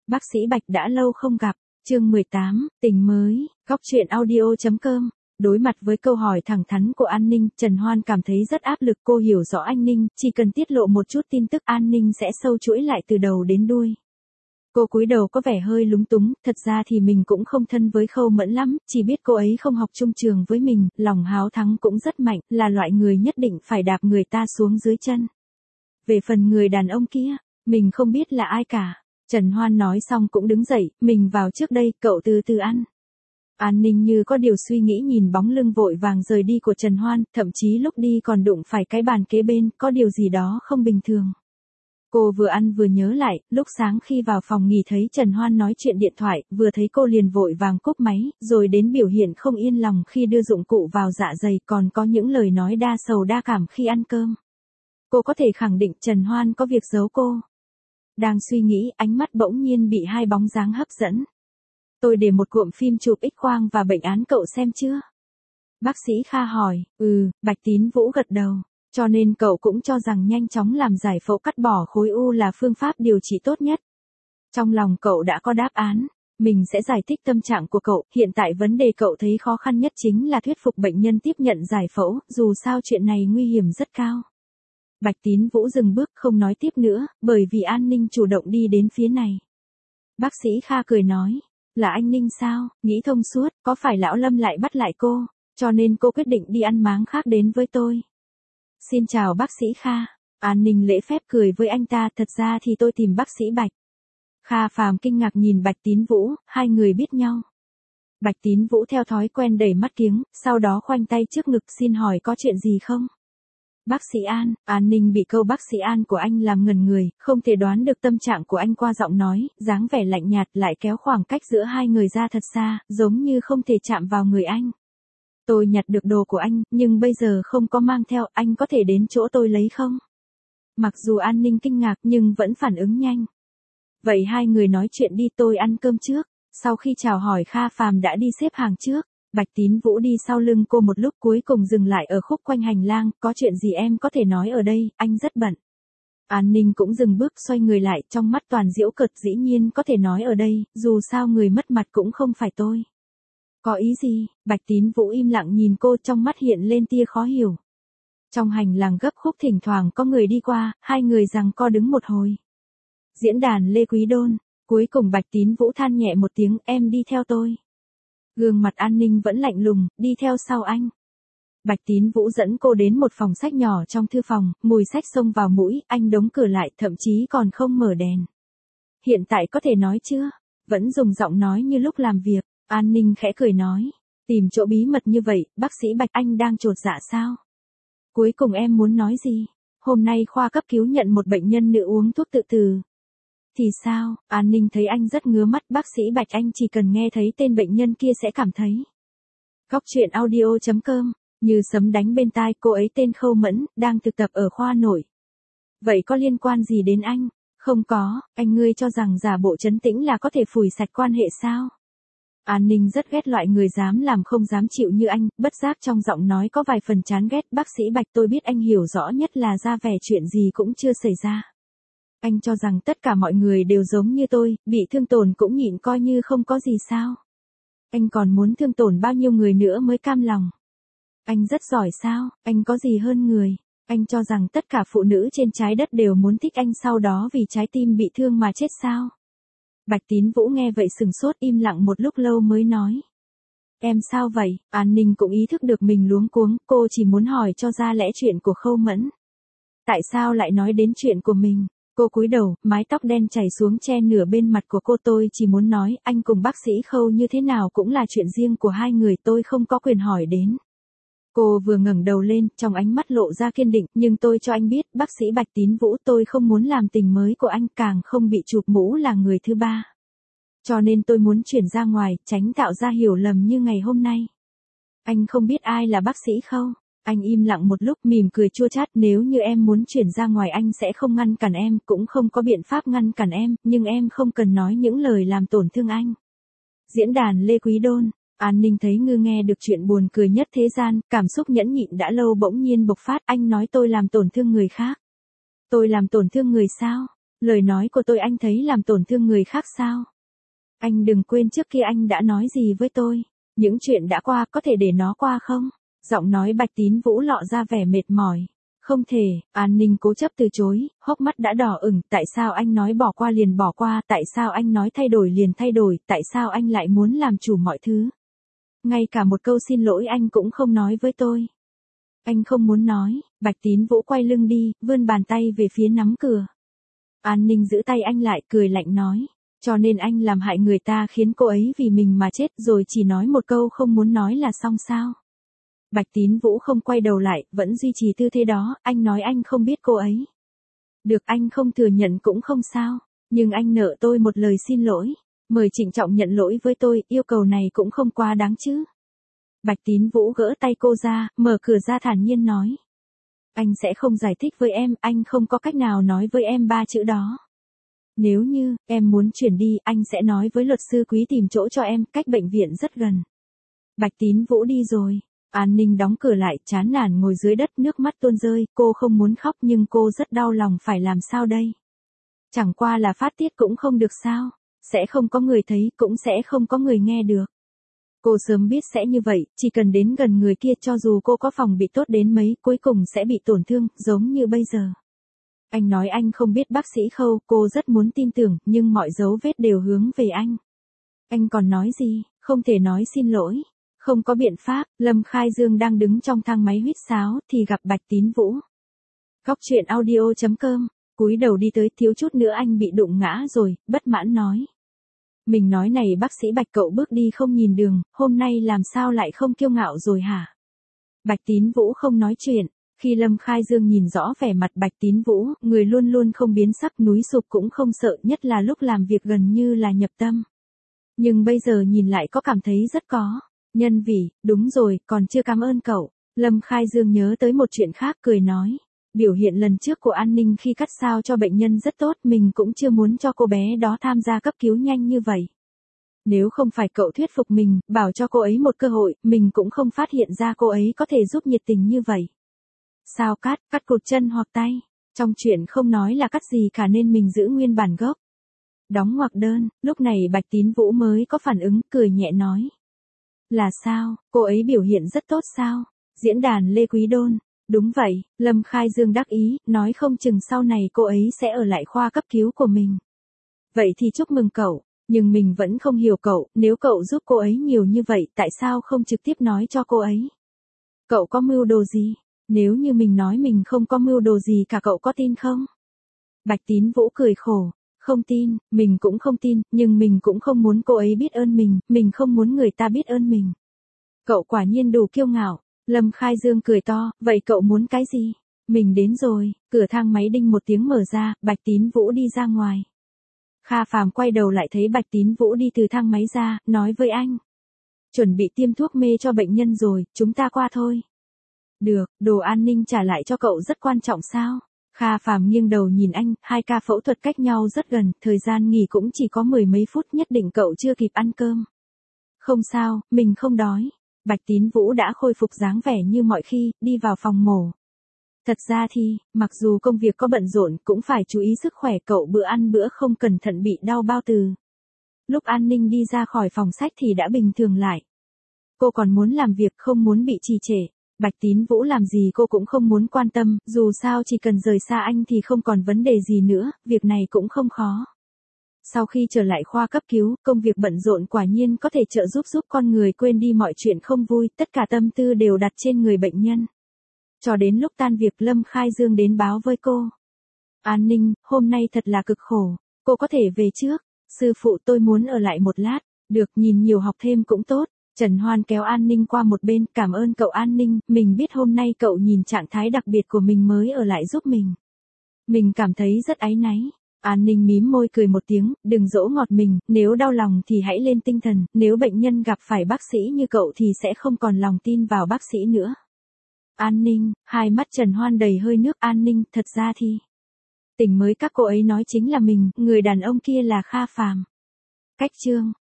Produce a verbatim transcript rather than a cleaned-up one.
Bác sĩ Bạch đã lâu không gặp, chương mười tám, tình mới, góc truyện audio.com. Đối mặt với câu hỏi thẳng thắn của An Ninh, Trần Hoan cảm thấy rất áp lực. Cô hiểu rõ anh Ninh, chỉ cần tiết lộ một chút tin tức An Ninh sẽ sâu chuỗi lại từ đầu đến đuôi. Cô cúi đầu có vẻ hơi lúng túng, thật ra thì mình cũng không thân với Khâu Mẫn lắm, chỉ biết cô ấy không học chung trường với mình, lòng háo thắng cũng rất mạnh, là loại người nhất định phải đạp người ta xuống dưới chân. Về phần người đàn ông kia, mình không biết là ai cả. Trần Hoan nói xong cũng đứng dậy, mình vào trước đây, cậu từ từ ăn. An Ninh như có điều suy nghĩ nhìn bóng lưng vội vàng rời đi của Trần Hoan, thậm chí lúc đi còn đụng phải cái bàn kế bên, có điều gì đó không bình thường. Cô vừa ăn vừa nhớ lại, lúc sáng khi vào phòng nghỉ thấy Trần Hoan nói chuyện điện thoại, vừa thấy cô liền vội vàng cúp máy, rồi đến biểu hiện không yên lòng khi đưa dụng cụ vào dạ dày, còn có những lời nói đa sầu đa cảm khi ăn cơm. Cô có thể khẳng định Trần Hoan có việc giấu cô. Đang suy nghĩ, ánh mắt bỗng nhiên bị hai bóng dáng hấp dẫn. Tôi để một cuộn phim chụp X-quang và bệnh án cậu xem chưa? Bác sĩ Kha hỏi. Ừ, Bạch Tín Vũ gật đầu. Cho nên cậu cũng cho rằng nhanh chóng làm giải phẫu cắt bỏ khối u là phương pháp điều trị tốt nhất. Trong lòng cậu đã có đáp án. Mình sẽ giải thích tâm trạng của cậu. Hiện tại vấn đề cậu thấy khó khăn nhất chính là thuyết phục bệnh nhân tiếp nhận giải phẫu, dù sao chuyện này nguy hiểm rất cao. Bạch Tín Vũ dừng bước không nói tiếp nữa, bởi vì An Ninh chủ động đi đến phía này. Bác sĩ Kha cười nói, là anh Ninh sao, nghĩ thông suốt, có phải Lão Lâm lại bắt lại cô, cho nên cô quyết định đi ăn máng khác đến với tôi. Xin chào bác sĩ Kha. An Ninh lễ phép cười với anh ta, thật ra thì tôi tìm bác sĩ Bạch. Kha Phàm kinh ngạc nhìn Bạch Tín Vũ, hai người biết nhau. Bạch Tín Vũ theo thói quen đẩy mắt kiếng, sau đó khoanh tay trước ngực, xin hỏi có chuyện gì không? Bác sĩ An. An Ninh bị câu bác sĩ An của anh làm ngần người, không thể đoán được tâm trạng của anh qua giọng nói, dáng vẻ lạnh nhạt lại kéo khoảng cách giữa hai người ra thật xa, giống như không thể chạm vào người anh. Tôi nhặt được đồ của anh, nhưng bây giờ không có mang theo, anh có thể đến chỗ tôi lấy không? Mặc dù An Ninh kinh ngạc nhưng vẫn phản ứng nhanh. Vậy hai người nói chuyện đi, tôi ăn cơm trước. Sau khi chào hỏi Kha Phàm đã đi xếp hàng trước. Bạch Tín Vũ đi sau lưng cô một lúc cuối cùng dừng lại ở khúc quanh hành lang, có chuyện gì em có thể nói ở đây, anh rất bận. An Ninh cũng dừng bước xoay người lại, trong mắt toàn giễu cợt, dĩ nhiên có thể nói ở đây, dù sao người mất mặt cũng không phải tôi. Có ý gì? Bạch Tín Vũ im lặng nhìn cô, trong mắt hiện lên tia khó hiểu. Trong hành lang gấp khúc thỉnh thoảng có người đi qua, hai người giằng co đứng một hồi. Diễn đàn Lê Quý Đôn, cuối cùng Bạch Tín Vũ than nhẹ một tiếng, em đi theo tôi. Gương mặt An Ninh vẫn lạnh lùng, đi theo sau anh. Bạch Tín Vũ dẫn cô đến một phòng sách nhỏ trong thư phòng, mùi sách xông vào mũi, anh đóng cửa lại, thậm chí còn không mở đèn. Hiện tại có thể nói chưa? Vẫn dùng giọng nói như lúc làm việc. An Ninh khẽ cười nói, tìm chỗ bí mật như vậy, bác sĩ Bạch anh đang chột dạ sao? Cuối cùng em muốn nói gì? Hôm nay khoa cấp cứu nhận một bệnh nhân nữ uống thuốc tự tử. Thì sao? An Ninh thấy anh rất ngứa mắt, bác sĩ Bạch anh chỉ cần nghe thấy tên bệnh nhân kia sẽ cảm thấy. Góc truyện audio.com, như sấm đánh bên tai, cô ấy tên Khâu Mẫn, đang thực tập ở khoa nội. Vậy có liên quan gì đến anh? Không có, anh ngươi cho rằng giả bộ trấn tĩnh là có thể phủi sạch quan hệ sao? An Ninh rất ghét loại người dám làm không dám chịu như anh, bất giác trong giọng nói có vài phần chán ghét. Bác sĩ Bạch, tôi biết anh hiểu rõ nhất là ra vẻ chuyện gì cũng chưa xảy ra. Anh cho rằng tất cả mọi người đều giống như tôi, bị thương tổn cũng nhịn coi như không có gì sao. Anh còn muốn thương tổn bao nhiêu người nữa mới cam lòng. Anh rất giỏi sao, anh có gì hơn người. Anh cho rằng tất cả phụ nữ trên trái đất đều muốn thích anh sau đó vì trái tim bị thương mà chết sao. Bạch Tín Vũ nghe vậy sừng sốt, im lặng một lúc lâu mới nói. Em sao vậy? An Ninh cũng ý thức được mình luống cuống, cô chỉ muốn hỏi cho ra lẽ chuyện của Khâu Mẫn. Tại sao lại nói đến chuyện của mình? Cô cúi đầu, mái tóc đen chảy xuống che nửa bên mặt của cô. Tôi chỉ muốn nói, anh cùng bác sĩ Khâu như thế nào cũng là chuyện riêng của hai người, tôi không có quyền hỏi đến. Cô vừa ngẩng đầu lên, trong ánh mắt lộ ra kiên định, nhưng tôi cho anh biết, bác sĩ Bạch Tín Vũ, tôi không muốn làm tình mới của anh, càng không bị chụp mũ là người thứ ba. Cho nên tôi muốn chuyển ra ngoài, tránh tạo ra hiểu lầm như ngày hôm nay. Anh không biết ai là bác sĩ Khâu. Anh im lặng một lúc, mỉm cười chua chát, nếu như em muốn chuyển ra ngoài anh sẽ không ngăn cản em, cũng không có biện pháp ngăn cản em, nhưng em không cần nói những lời làm tổn thương anh. Diễn đàn Lê Quý Đôn. An Ninh thấy ngư nghe được chuyện buồn cười nhất thế gian, cảm xúc nhẫn nhịn đã lâu bỗng nhiên bộc phát, anh nói tôi làm tổn thương người khác. Tôi làm tổn thương người sao? Lời nói của tôi anh thấy làm tổn thương người khác sao? Anh đừng quên trước kia anh đã nói gì với tôi. Những chuyện đã qua có thể để nó qua không? Giọng nói Bạch Tín Vũ lọ ra vẻ mệt mỏi. Không thể, An Ninh cố chấp từ chối, hốc mắt đã đỏ ửng, tại sao anh nói bỏ qua liền bỏ qua, tại sao anh nói thay đổi liền thay đổi, tại sao anh lại muốn làm chủ mọi thứ? Ngay cả một câu xin lỗi anh cũng không nói với tôi. Anh không muốn nói, Bạch Tín Vũ quay lưng đi, vươn bàn tay về phía nắm cửa. An Ninh giữ tay anh lại, cười lạnh nói. Cho nên anh làm hại người ta khiến cô ấy vì mình mà chết rồi chỉ nói một câu không muốn nói là xong sao? Bạch Tín Vũ không quay đầu lại, vẫn duy trì tư thế đó, anh nói anh không biết cô ấy. Được, anh không thừa nhận cũng không sao, nhưng anh nợ tôi một lời xin lỗi, mời trịnh trọng nhận lỗi với tôi, yêu cầu này cũng không quá đáng chứ. Bạch Tín Vũ gỡ tay cô ra, mở cửa ra thản nhiên nói. Anh sẽ không giải thích với em, anh không có cách nào nói với em ba chữ đó. Nếu như, em muốn chuyển đi, anh sẽ nói với luật sư Quý tìm chỗ cho em, cách bệnh viện rất gần. Bạch Tín Vũ đi rồi. An Ninh đóng cửa lại, chán nản ngồi dưới đất, nước mắt tuôn rơi, cô không muốn khóc nhưng cô rất đau lòng, phải làm sao đây? Chẳng qua là phát tiết cũng không được sao? Sẽ không có người thấy, cũng sẽ không có người nghe được. Cô sớm biết sẽ như vậy, chỉ cần đến gần người kia cho dù cô có phòng bị tốt đến mấy, cuối cùng sẽ bị tổn thương, giống như bây giờ. Anh nói anh không biết bác sĩ Khâu, cô rất muốn tin tưởng, nhưng mọi dấu vết đều hướng về anh. Anh còn nói gì, không thể nói xin lỗi. Không có biện pháp, Lâm Khai Dương đang đứng trong thang máy huýt sáo, thì gặp Bạch Tín Vũ. Góc truyện audio chấm com, cúi đầu đi tới, thiếu chút nữa anh bị đụng ngã rồi, bất mãn nói. Mình nói này bác sĩ Bạch, cậu bước đi không nhìn đường, hôm nay làm sao lại không kiêu ngạo rồi hả? Bạch Tín Vũ không nói chuyện, khi Lâm Khai Dương nhìn rõ vẻ mặt Bạch Tín Vũ, người luôn luôn không biến sắc, núi sụp cũng không sợ, nhất là lúc làm việc gần như là nhập tâm. Nhưng bây giờ nhìn lại có cảm thấy rất có. Nhân vì, đúng rồi, còn chưa cảm ơn cậu. Lâm Khai Dương nhớ tới một chuyện khác, cười nói. Biểu hiện lần trước của An Ninh khi cắt sao cho bệnh nhân rất tốt, mình cũng chưa muốn cho cô bé đó tham gia cấp cứu nhanh như vậy. Nếu không phải cậu thuyết phục mình, bảo cho cô ấy một cơ hội, mình cũng không phát hiện ra cô ấy có thể giúp nhiệt tình như vậy. Sao cắt, cắt cụt chân hoặc tay? Trong chuyện không nói là cắt gì cả nên mình giữ nguyên bản gốc. Đóng ngoặc đơn, lúc này Bạch Tín Vũ mới có phản ứng, cười nhẹ nói. Là sao, cô ấy biểu hiện rất tốt sao? Diễn đàn Lê Quý Đôn. Đúng vậy, Lâm Khai Dương đắc ý, nói không chừng sau này cô ấy sẽ ở lại khoa cấp cứu của mình. Vậy thì chúc mừng cậu, nhưng mình vẫn không hiểu cậu, nếu cậu giúp cô ấy nhiều như vậy, tại sao không trực tiếp nói cho cô ấy? Cậu có mưu đồ gì? Nếu như mình nói mình không có mưu đồ gì cả, cậu có tin không? Bạch Tín Vũ cười khổ. Không tin, mình cũng không tin, nhưng mình cũng không muốn cô ấy biết ơn mình, mình không muốn người ta biết ơn mình. Cậu quả nhiên đủ kiêu ngạo. Lâm Khai Dương cười to, vậy cậu muốn cái gì? Mình đến rồi, cửa thang máy đinh một tiếng mở ra, Bạch Tín Vũ đi ra ngoài. Kha Phàm quay đầu lại thấy Bạch Tín Vũ đi từ thang máy ra, nói với anh. Chuẩn bị tiêm thuốc mê cho bệnh nhân rồi, chúng ta qua thôi. Được, đồ an ninh trả lại cho cậu rất quan trọng sao? Kha Phàm nghiêng đầu nhìn anh, hai ca phẫu thuật cách nhau rất gần, thời gian nghỉ cũng chỉ có mười mấy phút, nhất định cậu chưa kịp ăn cơm. Không sao, mình không đói. Bạch Tín Vũ đã khôi phục dáng vẻ như mọi khi, đi vào phòng mổ. Thật ra thì, mặc dù công việc có bận rộn, cũng phải chú ý sức khỏe cậu, bữa ăn bữa không cẩn thận bị đau bao tử. Lúc An Ninh đi ra khỏi phòng sách thì đã bình thường lại. Cô còn muốn làm việc, không muốn bị trì trệ. Bạch Tín Vũ làm gì cô cũng không muốn quan tâm, dù sao chỉ cần rời xa anh thì không còn vấn đề gì nữa, việc này cũng không khó. Sau khi trở lại khoa cấp cứu, công việc bận rộn quả nhiên có thể trợ giúp giúp con người quên đi mọi chuyện không vui, tất cả tâm tư đều đặt trên người bệnh nhân. Cho đến lúc tan việc, Lâm Khai Dương đến báo với cô. An Ninh, hôm nay thật là cực khổ, cô có thể về trước. Sư phụ, tôi muốn ở lại một lát. Được, nhìn nhiều học thêm cũng tốt. Trần Hoan kéo An Ninh qua một bên, cảm ơn cậu An Ninh, mình biết hôm nay cậu nhìn trạng thái đặc biệt của mình mới ở lại giúp mình. Mình cảm thấy rất áy náy. An Ninh mím môi cười một tiếng, đừng dỗ ngọt mình, nếu đau lòng thì hãy lên tinh thần, nếu bệnh nhân gặp phải bác sĩ như cậu thì sẽ không còn lòng tin vào bác sĩ nữa. An Ninh, hai mắt Trần Hoan đầy hơi nước. An Ninh, thật ra thì tỉnh mới các cô ấy nói chính là mình, người đàn ông kia là Kha Phàm. Cách chương